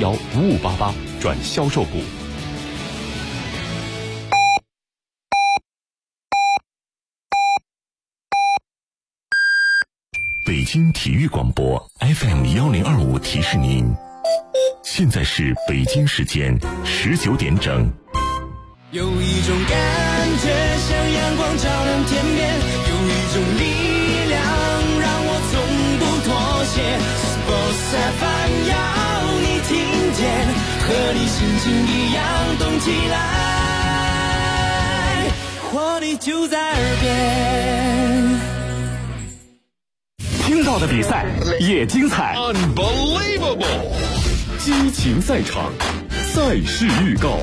0115588转销售部。北京体育广播 FM1025提示您，现在是北京时间19点整。 有一种感觉像阳光照亮天边，有一种力量让我从不妥协。Sports FM 要你听见，和你心情一样动起来，活力就在耳边。 听到的比赛也精彩 Unbelievable 激情赛场，赛事预告。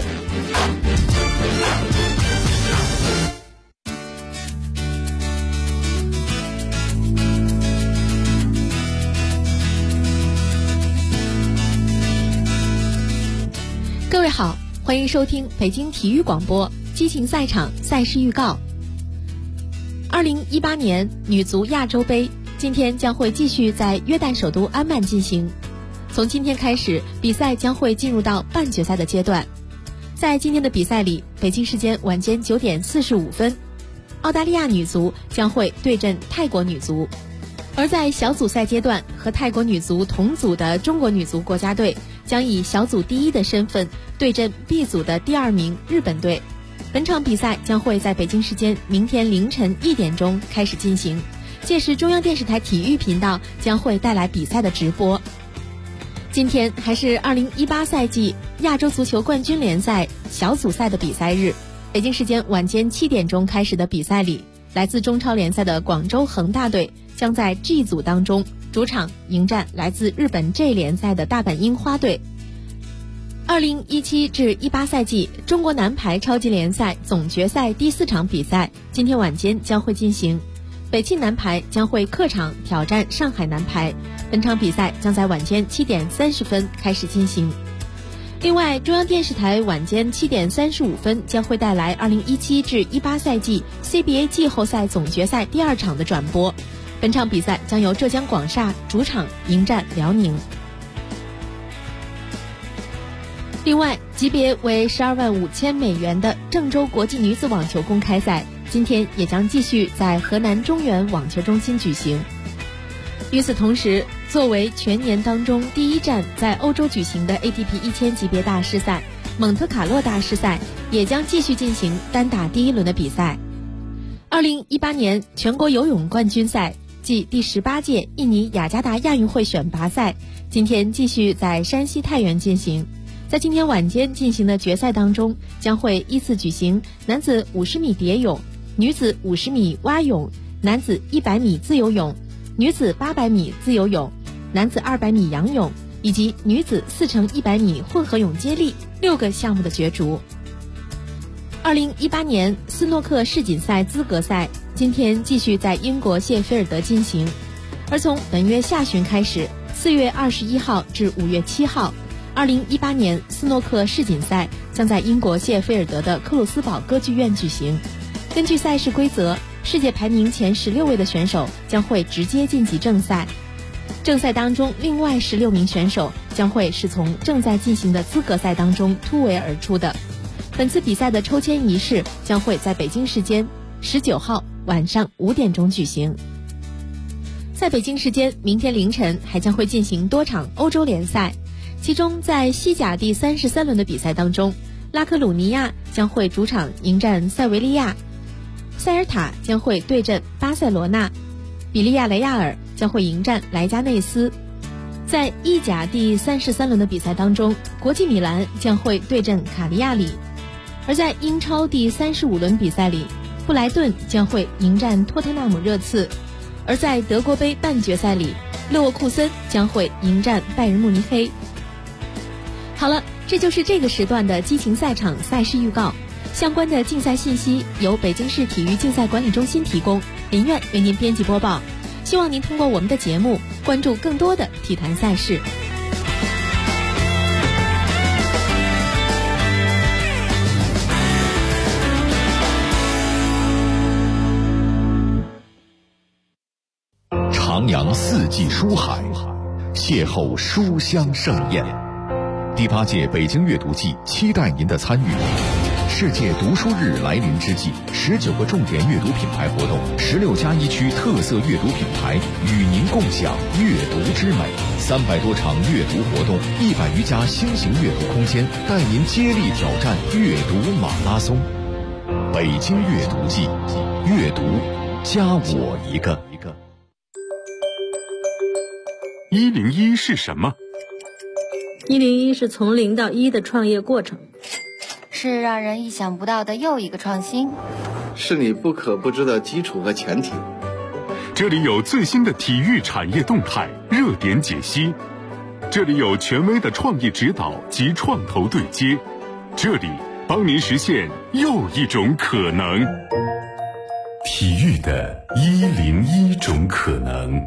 各位好，欢迎收听北京体育广播激情赛场赛事预告。2018年女足亚洲杯今天将会继续在约旦首都安曼进行。从今天开始，比赛将会进入到半决赛的阶段。在今天的比赛里，北京时间晚间9点45分，澳大利亚女足将会对阵泰国女足。而在小组赛阶段，和泰国女足同组的中国女足国家队将以小组第一的身份对阵 B 组的第2名日本队。本场比赛将会在北京时间明天凌晨1点钟开始进行，届时中央电视台体育频道将会带来比赛的直播。今天还是2018赛季亚洲足球冠军联赛小组赛的比赛日，北京时间晚间7点钟开始的比赛里，来自中超联赛的广州恒大队将在 G 组当中主场迎战来自日本 J 联赛的大阪樱花队。2017至18赛季中国男排超级联赛总决赛第4场比赛今天晚间将会进行，北汽男排将会客场挑战上海男排，本场比赛将在晚间7点30分开始进行。另外，中央电视台晚间7点35分将会带来2017至18赛季 CBA 季后赛总决赛第2场的转播，本场比赛将由浙江广厦主场迎战辽宁。另外，级别为12万5千美元的郑州国际女子网球公开赛今天也将继续在河南中原网球中心举行。与此同时，作为全年当中第一站在欧洲举行的 ATP 1000级别大师赛蒙特卡洛大师赛也将继续进行单打第1轮的比赛。2018年全国游泳冠军赛暨第18届印尼雅加达亚运会选拔赛今天继续在山西太原进行。在今天晚间进行的决赛当中，将会依次举行男子50米蝶泳、女子50米蛙泳、男子100米自由泳、女子800米自由泳、男子200米仰泳以及女子4×100米混合泳接力6个项目的角逐。2018年斯诺克世锦赛资格赛今天继续在英国谢菲尔德进行，而从本月下旬开始，4月21号至5月7号，2018年斯诺克世锦赛将在英国谢菲尔德的克鲁斯堡歌剧院举行。根据赛事规则，世界排名前16位的选手将会直接晋级正赛，正赛当中另外16名选手将会是从正在进行的资格赛当中突围而出的。本次比赛的抽签仪式将会在北京时间19号晚上5点钟举行。在北京时间明天凌晨还将会进行多场欧洲联赛，其中在西甲第33轮的比赛当中，拉科鲁尼亚将会主场迎战塞维利亚，塞尔塔将会对阵巴塞罗那，比利亚雷亚尔将会迎战莱加内斯。在意甲第33轮的比赛当中，国际米兰将会对阵卡利亚里。而在英超第35轮比赛里，布莱顿将会迎战托特纳姆热刺。而在德国杯半决赛里，勒沃库森将会迎战拜仁慕尼黑。好了，这就是这个时段的激情赛场赛事预告。相关的竞赛信息由北京市体育竞赛管理中心提供，林苑为您编辑播报。希望您通过我们的节目关注更多的体坛赛事。 徜徉四季书海，邂逅书香盛宴。 第8届北京阅读季期待您的参与。世界读书日来临之际，19个重点阅读品牌活动，16+1区特色阅读品牌与您共享阅读之美，300多场阅读活动，100余家新型阅读空间，带您接力挑战阅读马拉松。北京阅读季，阅读加我一个。 101是什么 ？101是从0到1的创业过程， 是让人意想不到的又一个创新， 是你不可不知的基础和前提。 这里有最新的体育产业动态热点解析，这里有权威的创意指导及创投对接，这里帮您实现又一种可能。体育的101种可能。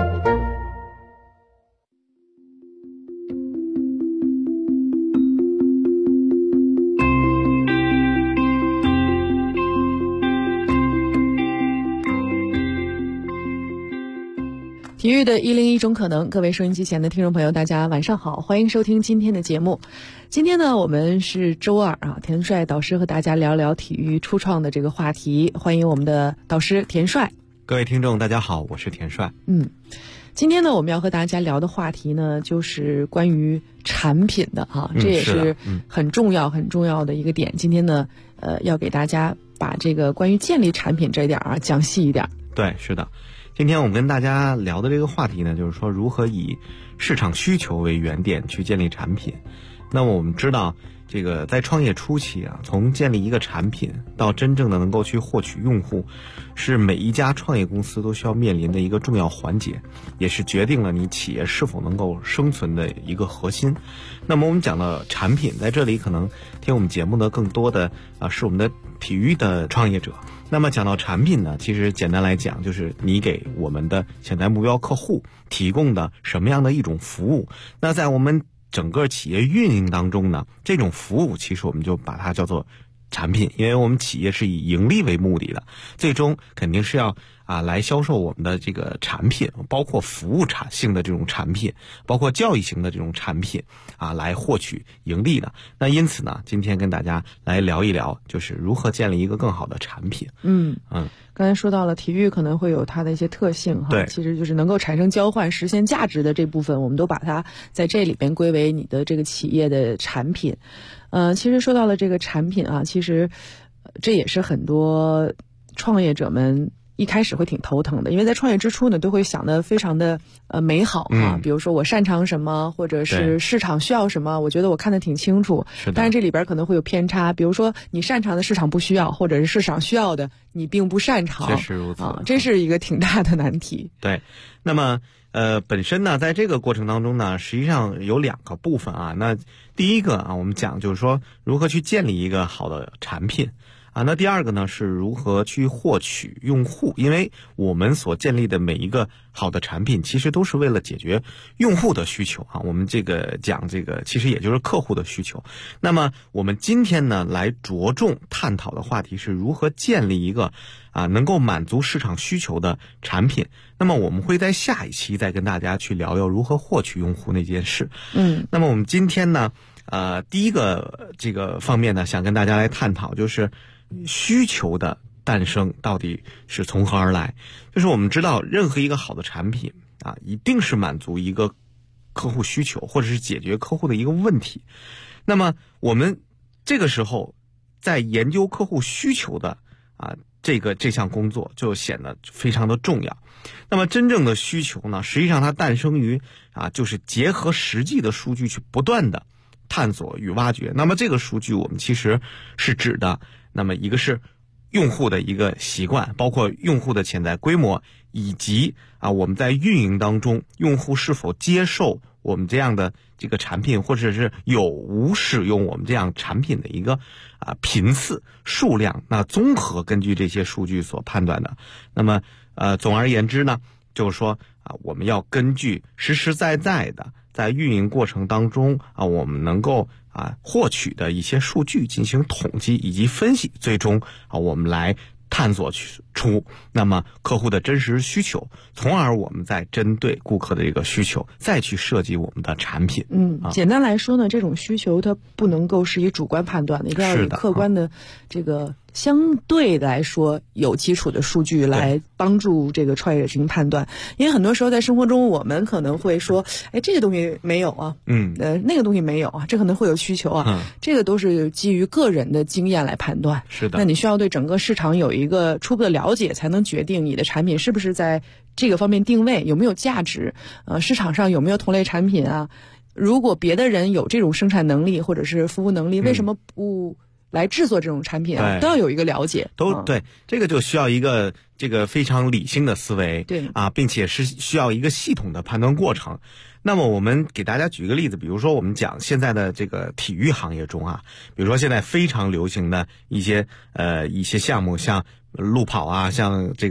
体育的101种可能，各位收音机前的听众朋友，大家晚上好，欢迎收听今天的节目。今天呢，我们是周二啊，田帅导师和大家聊聊体育初创的这个话题，欢迎我们的导师田帅。 各位听众大家好，我是田帅。 今天呢，我们要和大家聊的话题呢，就是关于产品的啊，这也是很重要的一个点。今天呢，要给大家把这个关于建立产品这一点啊讲细一点。 对，是的。今天我们跟大家聊的这个话题呢，就是说如何以市场需求为原点去建立产品。那么我们知道，这个在创业初期啊，从建立一个产品到真正的能够去获取用户，是每一家创业公司都需要面临的一个重要环节，也是决定了你企业是否能够生存的一个核心。那么我们讲到产品，在这里可能听我们节目的更多的是我们的体育的创业者。那么讲到产品呢，其实简单来讲，就是你给我们的潜在目标客户提供的什么样的一种服务。那在我们整个企业运营当中呢，这种服务其实我们就把它叫做产品，因为我们企业是以盈利为目的的，最终肯定是要来销售我们的这个产品，包括服务性的这种产品，包括教育型的这种产品来获取盈利的。那因此呢，今天跟大家来聊一聊，就是如何建立一个更好的产品。 刚才说到了体育可能会有它的一些特性哈， 对， 其实就是能够产生交换、实现价值的这部分，我们都把它在这里边归为你的这个企业的产品。其实说到了这个产品啊，其实这也是很多创业者们一开始会挺头疼的，因为在创业之初呢，都会想得非常的美好哈，比如说我擅长什么，或者是市场需要什么，我觉得我看得挺清楚，但是这里边可能会有偏差，比如说你擅长的市场不需要，或者是市场需要的你并不擅长， 确实如此这是一个挺大的难题。 对，那么本身呢，在这个过程当中呢，实际上有2个部分啊。那第一个我们讲就是说如何去建立一个好的产品。那第2个呢，是如何去获取用户，因为我们所建立的每一个好的产品，其实都是为了解决用户的需求我们这个讲这个，其实也就是客户的需求。那么我们今天呢，来着重探讨的话题是如何建立一个能够满足市场需求的产品。那么我们会在下一期再跟大家去聊聊如何获取用户那件事。那么我们今天呢，第一个这个方面呢，想跟大家来探讨就是需求的诞生到底是从何而来。就是我们知道任何一个好的产品一定是满足一个客户需求，或者是解决客户的一个问题。那么我们这个时候在研究客户需求的这项工作就显得非常的重要。那么真正的需求呢，实际上它诞生于就是结合实际的数据去不断的探索与挖掘。那么这个数据我们其实是指的，那么一个是用户的一个习惯，包括用户的潜在规模，以及我们在运营当中用户是否接受我们这样的这个产品，或者是有无使用我们这样产品的一个频次数量，那综合根据这些数据所判断的。那么总而言之呢，就是说我们要根据实实在在的在运营过程当中我们能够获取的一些数据进行统计以及分析，最终我们来探索出那么客户的真实需求，从而我们再针对顾客的这个需求再去设计我们的产品。 简单来说呢，这种需求它不能够是以主观判断的，一定要以客观的这个相对来说有基础的数据来帮助这个创业者进行判断。因为很多时候在生活中我们可能会说，这个东西没有啊，那个东西没有啊，这可能会有需求啊，这个都是基于个人的经验来判断。 是的， 那你需要对整个市场有一个初步的了解，才能决定你的产品是不是在这个方面定位，有没有价值，市场上有没有同类产品啊。如果别的人有这种生产能力或者是服务能力，为什么不来制作这种产品啊？都要有一个了解。 对，这个就需要一个这个非常理性的思维， 对啊，并且是需要一个系统的判断过程。那么我们给大家举个例子，比如说我们讲现在的这个体育行业中啊，比如说现在非常流行的一些项目，像路跑啊，像这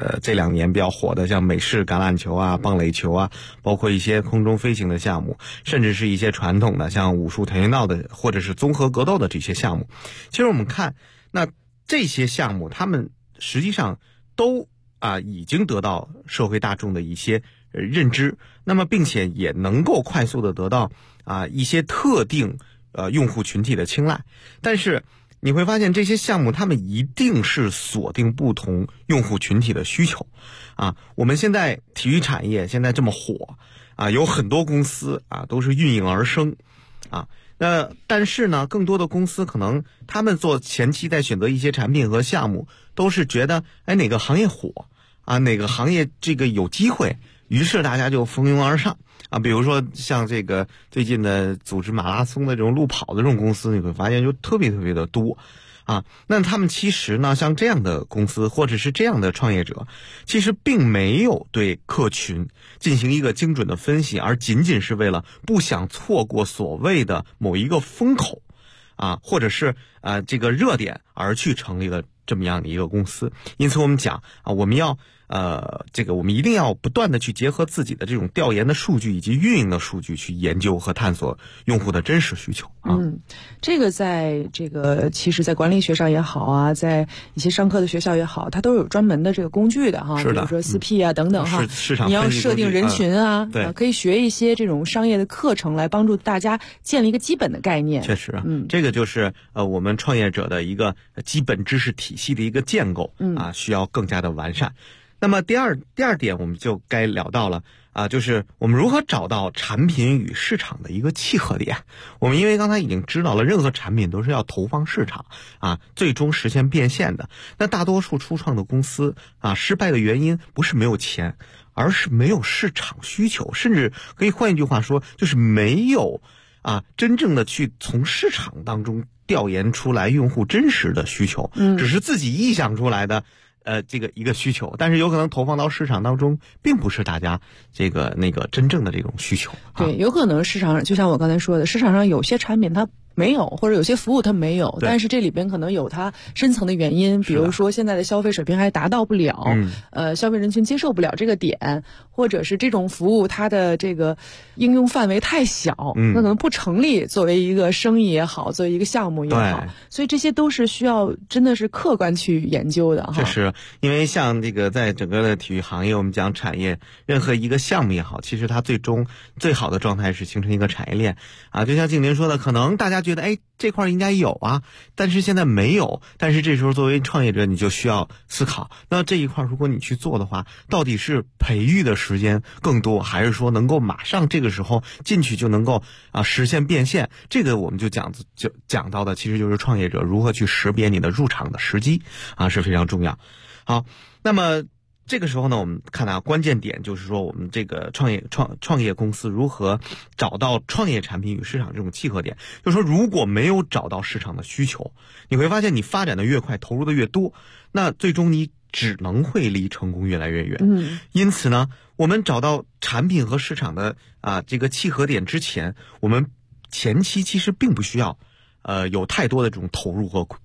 2年比较火的像美式橄榄球啊、棒垒球啊，包括一些空中飞行的项目，甚至是一些传统的像武术、跆拳道的或者是综合格斗的这些项目。其实我们看，那这些项目他们实际上都已经得到社会大众的一些认知，那么并且也能够快速的得到一些特定用户群体的青睐。但是你会发现这些项目他们一定是锁定不同用户群体的需求我们现在体育产业现在这么火有很多公司都是应运而生那但是呢，更多的公司可能他们做前期在选择一些产品和项目，都是觉得哪个行业火哪个行业这个有机会，于是大家就蜂拥而上比如说像这个最近的组织马拉松的这种路跑的这种公司，你会发现就特别特别的多那他们其实呢，像这样的公司或者是这样的创业者，其实并没有对客群进行一个精准的分析，而仅仅是为了不想错过所谓的某一个风口或者是这个热点而去成立了这么样的一个公司。因此我们讲我们要我们一定要不断的去结合自己的这种调研的数据以及运营的数据，去研究和探索用户的真实需求这个在这个其实在管理学上也好在一些商科的学校也好，它都有专门的这个工具的是的， 比如说4P等等市场你要设定人群对可以学一些这种商业的课程来帮助大家建立一个基本的概念。 确实这个就是我们创业者的一个基本知识体系的一个建构需要更加的完善。那么第二点我们就该聊到了就是我们如何找到产品与市场的一个契合点。我们因为刚才已经知道了，任何产品都是要投放市场最终实现变现的。那大多数初创的公司失败的原因不是没有钱，而是没有市场需求，甚至可以换一句话说，就是没有真正的去从市场当中调研出来用户真实的需求，只是自己臆想出来的这个一个需求，但是有可能投放到市场当中，并不是大家那个真正的这种需求。 对，有可能市场上就像我刚才说的，市场上有些产品它没有，或者有些服务它没有，但是这里边可能有它深层的原因，比如说现在的消费水平还达到不了，消费人群接受不了这个点，或者是这种服务它的这个应用范围太小，那可能不成立作为一个生意也好，作为一个项目也好，所以这些都是需要真的是客观去研究的确实，因为像这个在整个的体育行业，我们讲产业，任何一个项目也好，其实它最终最好的状态是形成一个产业链就像静林说的，可能大家觉得这块应该有但是现在没有，但是这时候作为创业者你就需要思考，那这一块如果你去做的话，到底是培育的时间更多，还是说能够马上这个时候进去就能够实现变现。这个我们就讲到的其实就是创业者如何去识别你的入场的时机是非常重要。好，那么这个时候呢，我们看关键点就是说，我们这个创业公司如何找到创业产品与市场这种契合点。就是说，如果没有找到市场的需求，你会发现你发展的越快，投入的越多，那最终你只能会离成功越来越远。因此呢，我们找到产品和市场的这个契合点之前，我们前期其实并不需要有太多的这种投入和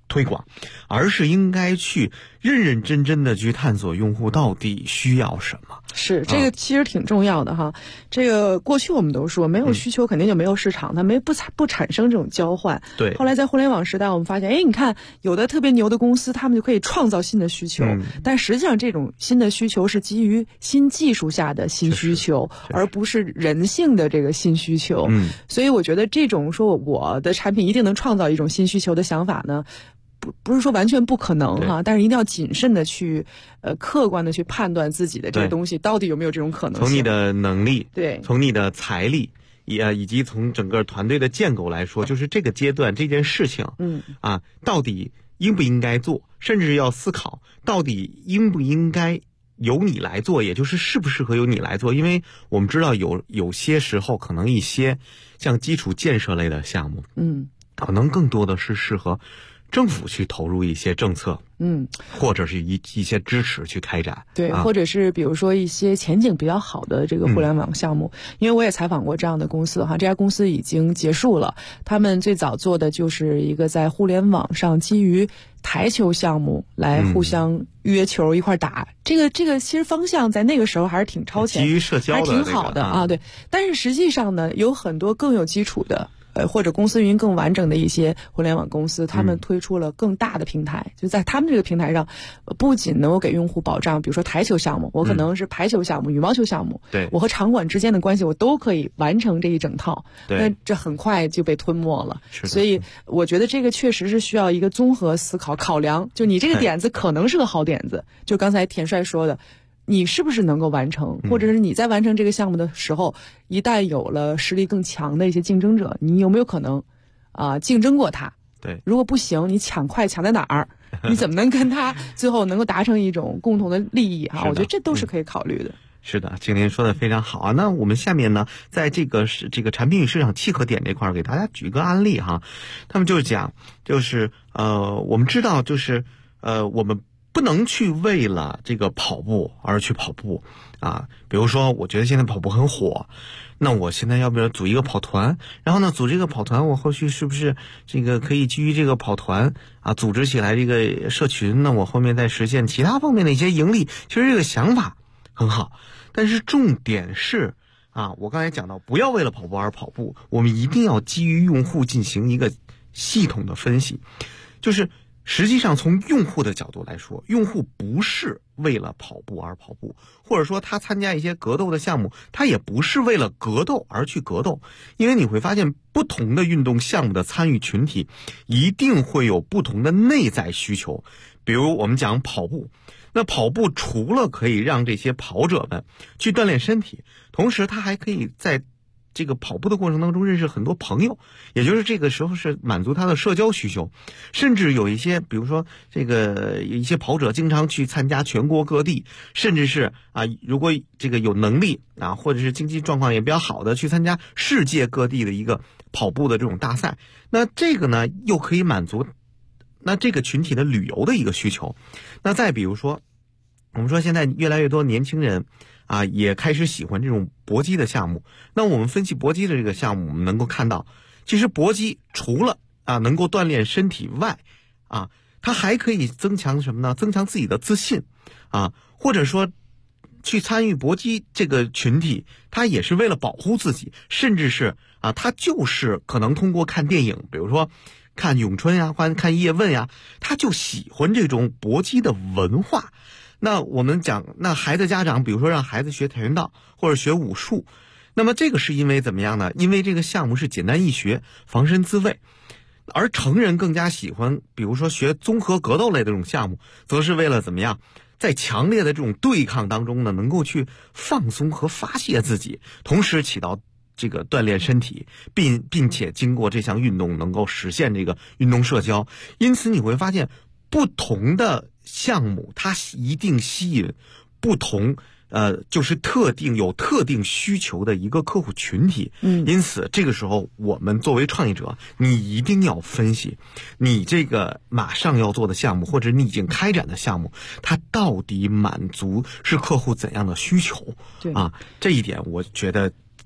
推广，而是应该去认认真真的去探索用户到底需要什么。 是，这个其实挺重要的哈。这个过去我们都说，没有需求肯定就没有市场，它不产生这种交换。 对。 后来在互联网时代，我们发现，你看有的特别牛的公司，他们就可以创造新的需求，但实际上这种新的需求是基于新技术下的新需求，而不是人性的这个新需求。所以我觉得这种说我的产品一定能创造一种新需求的想法呢，不是说完全不可能哈，但是一定要谨慎的去客观的去判断自己的这个东西到底有没有这种可能性。 从你的能力， 对， 从你的财力，以及从整个团队的建构来说，就是这个阶段这件事情，到底应不应该做，甚至要思考到底应不应该由你来做，也就是适不适合由你来做。因为我们知道有些时候可能一些像基础建设类的项目，可能更多的是适合政府去投入一些政策，或者是一些支持去开展， 对，或者是比如说一些前景比较好的这个互联网项目，因为我也采访过这样的公司哈，这家公司已经结束了，他们最早做的就是一个在互联网上基于台球项目来互相约球一块打，这个其实方向在那个时候还是挺超前， 基于社交的， 还挺好的啊，对。但是实际上呢，有很多更有基础的。或者公司运营更完整的一些互联网公司，他们推出了更大的平台，就在他们这个平台上，不仅能够给用户保障，比如说台球项目，我可能是排球项目、羽毛球项目， 对， 我和场馆之间的关系我都可以完成这一整套， 对， 那这很快就被吞没了。所以我觉得这个确实是需要一个综合思考考量，就你这个点子可能是个好点子，就刚才田帅说的。你是不是能够完成，或者是你在完成这个项目的时候，一旦有了实力更强的一些竞争者，你有没有可能竞争过他？ 对， 如果不行，你抢快抢在哪儿？你怎么能跟他最后能够达成一种共同的利益啊？我觉得这都是可以考虑的。 是的，今天说的非常好啊。那我们下面呢，在这个产品与市场契合点这块，给大家举个案例哈。他们就是讲，就是我们知道，就是我们不能去为了这个跑步而去跑步啊。比如说，我觉得现在跑步很火，那我现在要不要组一个跑团？然后呢，组这个跑团，我后续是不是这个可以基于这个跑团组织起来这个社群？那我后面再实现其他方面的一些盈利。其实这个想法很好，但是重点是我刚才讲到，不要为了跑步而跑步，我们一定要基于用户进行一个系统的分析，就是实际上从用户的角度来说，用户不是为了跑步而跑步，或者说他参加一些格斗的项目，他也不是为了格斗而去格斗。因为你会发现，不同的运动项目的参与群体一定会有不同的内在需求。比如我们讲跑步，那跑步除了可以让这些跑者们去锻炼身体，同时他还可以在这个跑步的过程当中认识很多朋友，也就是这个时候是满足他的社交需求。甚至有一些比如说这个一些跑者经常去参加全国各地，甚至是如果这个有能力或者是经济状况也比较好的，去参加世界各地的一个跑步的这种大赛。那这个呢又可以满足那这个群体的旅游的一个需求。那再比如说，我们说现在越来越多年轻人也开始喜欢这种搏击的项目。那我们分析搏击的这个项目，我们能够看到，其实搏击除了能够锻炼身体外，它还可以增强什么呢？增强自己的自信或者说去参与搏击这个群体，他也是为了保护自己，甚至是他就是可能通过看电影，比如说看咏春呀，或者看叶问呀，他就喜欢这种搏击的文化。那我们讲，那孩子家长比如说让孩子学跆拳道或者学武术，那么这个是因为怎么样呢？因为这个项目是简单易学，防身自卫。而成人更加喜欢比如说学综合格斗类的这种项目，则是为了怎么样，在强烈的这种对抗当中呢，能够去放松和发泄自己，同时起到这个锻炼身体，并且经过这项运动能够实现这个运动社交。因此你会发现，不同的项目它一定吸引不同就是有特定需求的一个客户群体。因此这个时候我们作为创业者，你一定要分析你这个马上要做的项目，或者你已经开展的项目，它到底满足是客户怎样的需求。这一点我觉得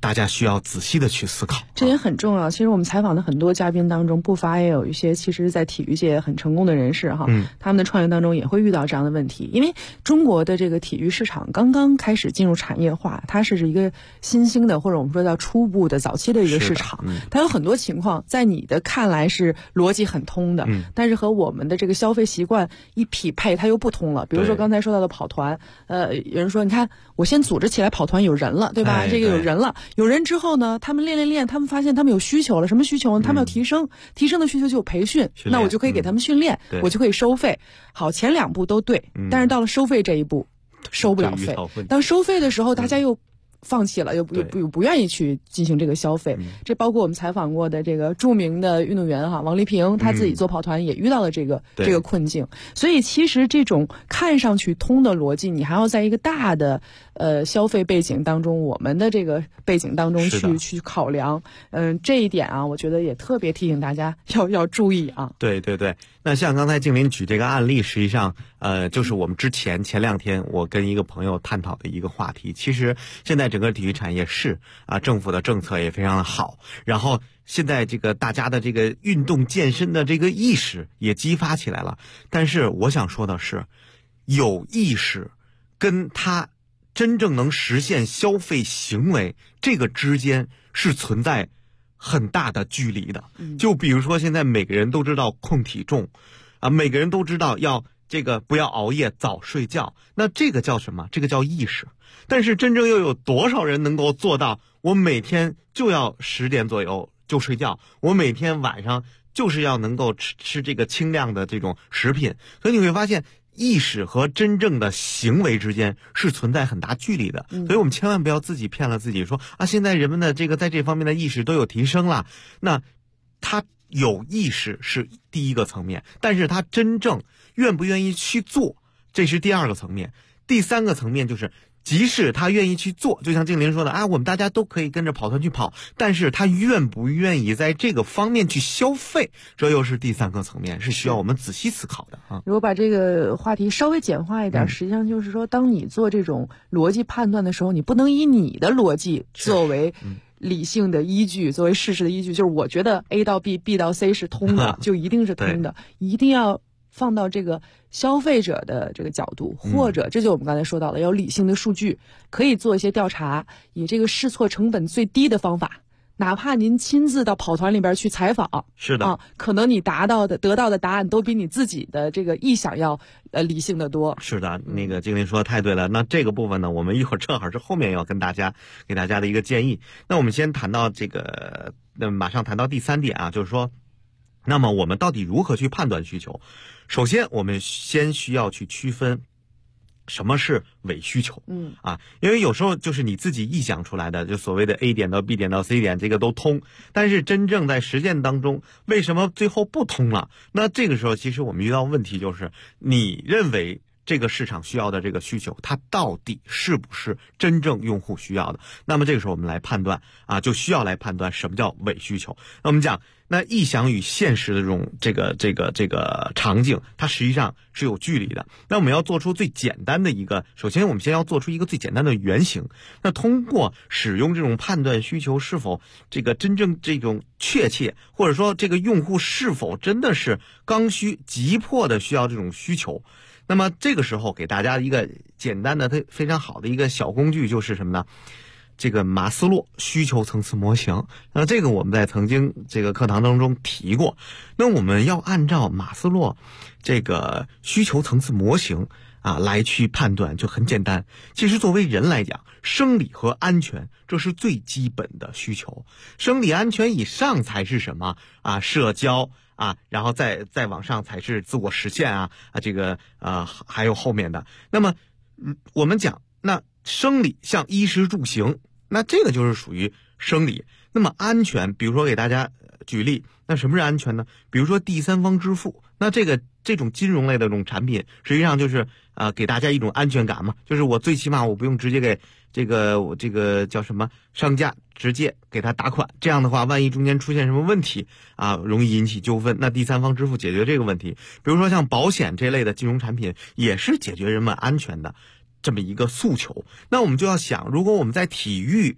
大家需要仔细的去思考。 这也很重要。其实我们采访的很多嘉宾当中，不乏也有一些其实在体育界很成功的人士哈，他们的创业当中也会遇到这样的问题。因为中国的这个体育市场刚刚开始进入产业化，它是一个新兴的，或者我们说叫初步的早期的一个市场，它有很多情况在你的看来是逻辑很通的，但是和我们的这个消费习惯一匹配，它又不通了。比如说刚才说到的跑团，有人说你看我先组织起来跑团有人了，对吧？这个有人了，有人之后呢，他们练，他们发现他们有需求了，什么需求呢？他们要提升的需求就有培训，那我就可以给他们训练，我就可以收费。好，前2步都对，但是到了收费这一步，收不了费。当收费的时候，大家又放弃了，又不愿意去进行这个消费。这包括我们采访过的这个著名的运动员哈，王丽萍，他自己做跑团也遇到了这个困境。所以其实这种看上去通的逻辑，你还要在一个大的消费背景当中，我们的这个背景当中去考量。这一点啊，我觉得也特别提醒大家要注意啊。 对。那像刚才静林举这个案例，实际上就是我们前2天我跟一个朋友探讨的一个话题。其实现在整个体育产业是政府的政策也非常的好，然后现在这个大家的这个运动健身的这个意识也激发起来了。但是我想说的是，有意识跟他真正能实现消费行为，这个之间是存在很大的距离的。就比如说现在每个人都知道控体重每个人都知道要这个不要熬夜早睡觉，那这个叫什么？这个叫意识。但是真正又有多少人能够做到我每天就要10点左右就睡觉，我每天晚上就是要能够吃这个清亮的这种食品。所以你会发现意识和真正的行为之间是存在很大距离的。所以我们千万不要自己骗了自己，说现在人们的这个在这方面的意识都有提升了。那他有意识是第一个层面，但是他真正愿不愿意去做，这是第2个层面。第3个层面就是即使他愿意去做，就像静林说的我们大家都可以跟着跑团去跑，但是他愿不愿意在这个方面去消费，这又是第3个层面，是需要我们仔细思考的如果把这个话题稍微简化一点，实际上就是说，当你做这种逻辑判断的时候，你不能以你的逻辑作为理性的依据，作为事实的依据，就是我觉得 A 到 B，B 到 C 是通的，就一定是通的，一定要放到这个消费者的这个角度，或者这就我们刚才说到了，要理性的数据，可以做一些调查，以这个试错成本最低的方法，哪怕您亲自到跑团里边去采访， 是的可能你得到的答案都比你自己的这个臆想要理性的多。 是的，那个静林说的太对了。那这个部分呢，我们一会儿正好是后面要给大家的一个建议。那我们先谈到这个，马上谈到第3点就是说，那么我们到底如何去判断需求？首先我们先需要去区分什么是伪需求。因为有时候就是你自己臆想出来的，就所谓的 A 点到 B 点到 C 点这个都通，但是真正在实践当中为什么最后不通了？那这个时候其实我们遇到问题就是，你认为这个市场需要的这个需求，它到底是不是真正用户需要的？那么这个时候我们来判断就需要来判断什么叫伪需求。那我们讲，那臆想与现实的这种场景，它实际上是有距离的。那我们要做出最简单的一个，首先我们先要做出一个最简单的原型。那通过使用这种判断需求是否这个真正这种确切，或者说这个用户是否真的是刚需急迫的需要这种需求。那么这个时候给大家一个简单的非常好的一个小工具，就是什么呢？这个马斯洛需求层次模型。那这个我们在曾经这个课堂当中提过。那我们要按照马斯洛这个需求层次模型来去判断，就很简单。其实作为人来讲，生理和安全这是最基本的需求，生理安全以上才是什么社交然后再往上才是自我实现这个还有后面的。那么我们讲，那生理像衣食住行，那这个就是属于生理。那么安全，比如说给大家举例，那什么是安全呢？比如说第三方支付，那这种金融类的这种产品，实际上就是给大家一种安全感嘛，就是我最起码我不用直接给我这个叫什么商家直接给他打款，这样的话万一中间出现什么问题容易引起纠纷，那第三方支付解决这个问题。比如说像保险这类的金融产品，也是解决人们安全的这么一个诉求。那我们就要想，如果我们在体育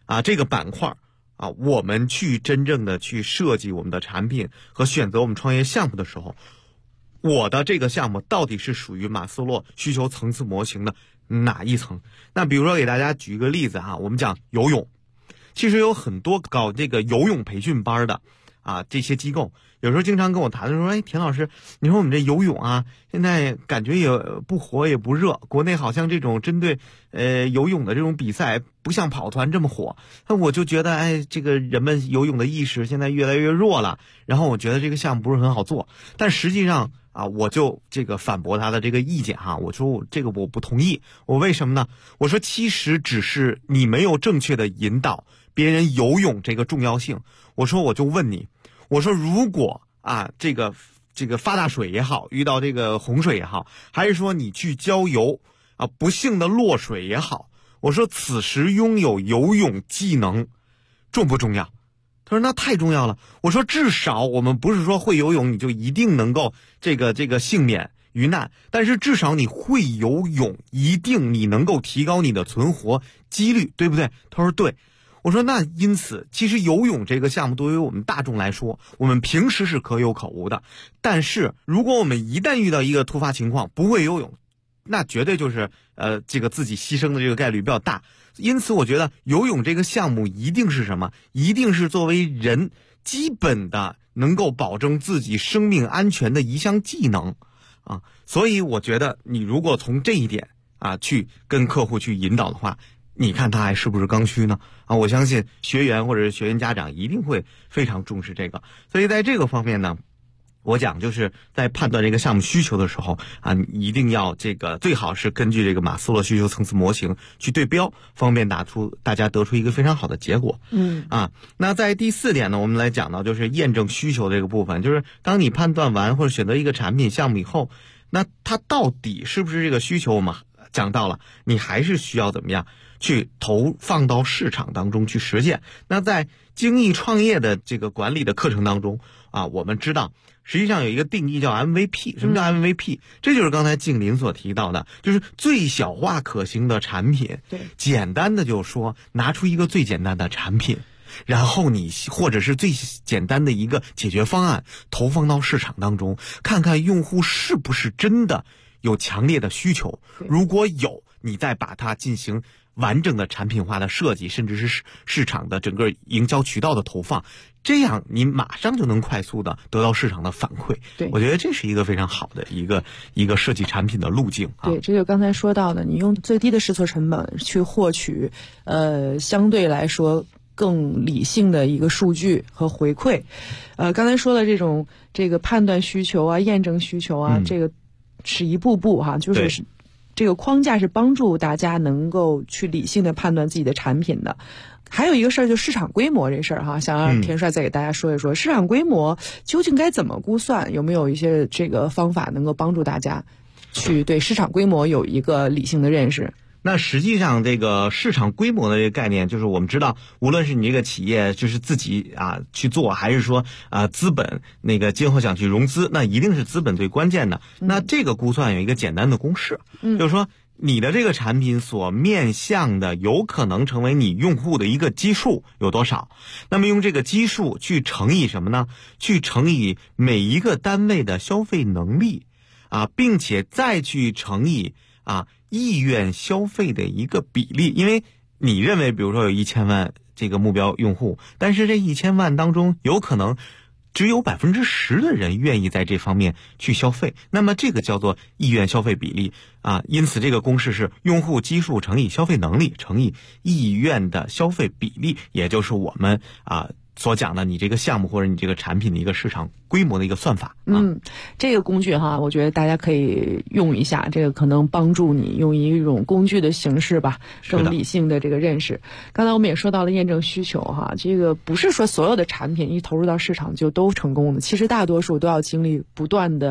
这个板块我们去真正的去设计我们的产品和选择我们创业项目的时候，我的这个项目到底是属于马斯洛需求层次模型的哪一层？那比如说给大家举一个例子我们讲游泳，其实有很多搞这个游泳培训班的这些机构有时候经常跟我谈说，田老师，你说我们这游泳现在感觉也不火也不热，国内好像这种针对游泳的这种比赛不像跑团这么火，那我就觉得这个人们游泳的意识现在越来越弱了，然后我觉得这个项目不是很好做。但实际上我就这个反驳他的这个意见我说这个我不同意。我为什么呢？我说其实只是你没有正确的引导别人游泳这个重要性。我说我就问你，我说如果这个发大水也好，遇到这个洪水也好，还是说你去郊游不幸的落水也好，我说此时拥有游泳技能重不重要？他说那太重要了。我说至少我们不是说会游泳你就一定能够这个幸免于难，但是至少你会游泳，一定你能够提高你的存活几率，对不对？他说对。我说那因此其实游泳这个项目对于我们大众来说，我们平时是可有可无的，但是如果我们一旦遇到一个突发情况不会游泳，那绝对就是这个自己牺牲的这个概率比较大。因此我觉得游泳这个项目一定是什么？一定是作为人基本的能够保证自己生命安全的一项技能所以我觉得你如果从这一点去跟客户去引导的话，你看他还是不是刚需呢？我相信学员或者是学员家长一定会非常重视这个。所以在这个方面呢，我讲就是在判断这个项目需求的时候你一定要最好是根据这个马斯洛需求层次模型去对标，方便大家得出一个非常好的结果。那在第4点呢，我们来讲到就是验证需求这个部分，就是当你判断完或者选择一个产品项目以后，那它到底是不是这个需求，我们讲到了，你还是需要怎么样去投放到市场当中去实践。那在精益创业的这个管理的课程当中我们知道实际上有一个定义叫 MVP。 什么叫 MVP？ 这就是刚才静林所提到的，就是最小化可行的产品。 对， 简单的就是说拿出一个最简单的产品，然后你或者是最简单的一个解决方案投放到市场当中，看看用户是不是真的有强烈的需求，如果有，你再把它进行完整的产品化的设计，甚至是市场的整个营销渠道的投放，这样你马上就能快速的得到市场的反馈。 对， 我觉得这是一个非常好的一个设计产品的路径对，这就刚才说到的，你用最低的试错成本去获取相对来说更理性的一个数据和回馈。刚才说的这个判断需求验证需求这个是一步步就是这个框架是帮助大家能够去理性的判断自己的产品的。还有一个事儿，就市场规模这事儿想让田帅再给大家说一说，市场规模究竟该怎么估算？有没有一些这个方法能够帮助大家去对市场规模有一个理性的认识？ 那实际上这个市场规模的这个概念，就是我们知道，无论是你这个企业就是自己去做，还是说资本今后想去融资，那一定是资本最关键的。那这个估算有一个简单的公式，就是说你的这个产品所面向的有可能成为你用户的一个基数有多少，那么用这个基数去乘以什么呢？去乘以每一个单位的消费能力并且再去乘以意愿消费的一个比例。因为你认为比如说有1000万这个目标用户，但是这1000万当中有可能只有10%的人愿意在这方面去消费，那么这个叫做意愿消费比例因此这个公式是用户基数乘以消费能力乘以意愿的消费比例，也就是我们所讲的你这个项目或者你这个产品的一个市场规模的一个算法。 这个工具我觉得大家可以用一下，这个可能帮助你用一种工具的形式吧，更理性的这个认识。刚才我们也说到了验证需求这个不是说所有的产品一投入到市场就都成功的，其实大多数都要经历不断的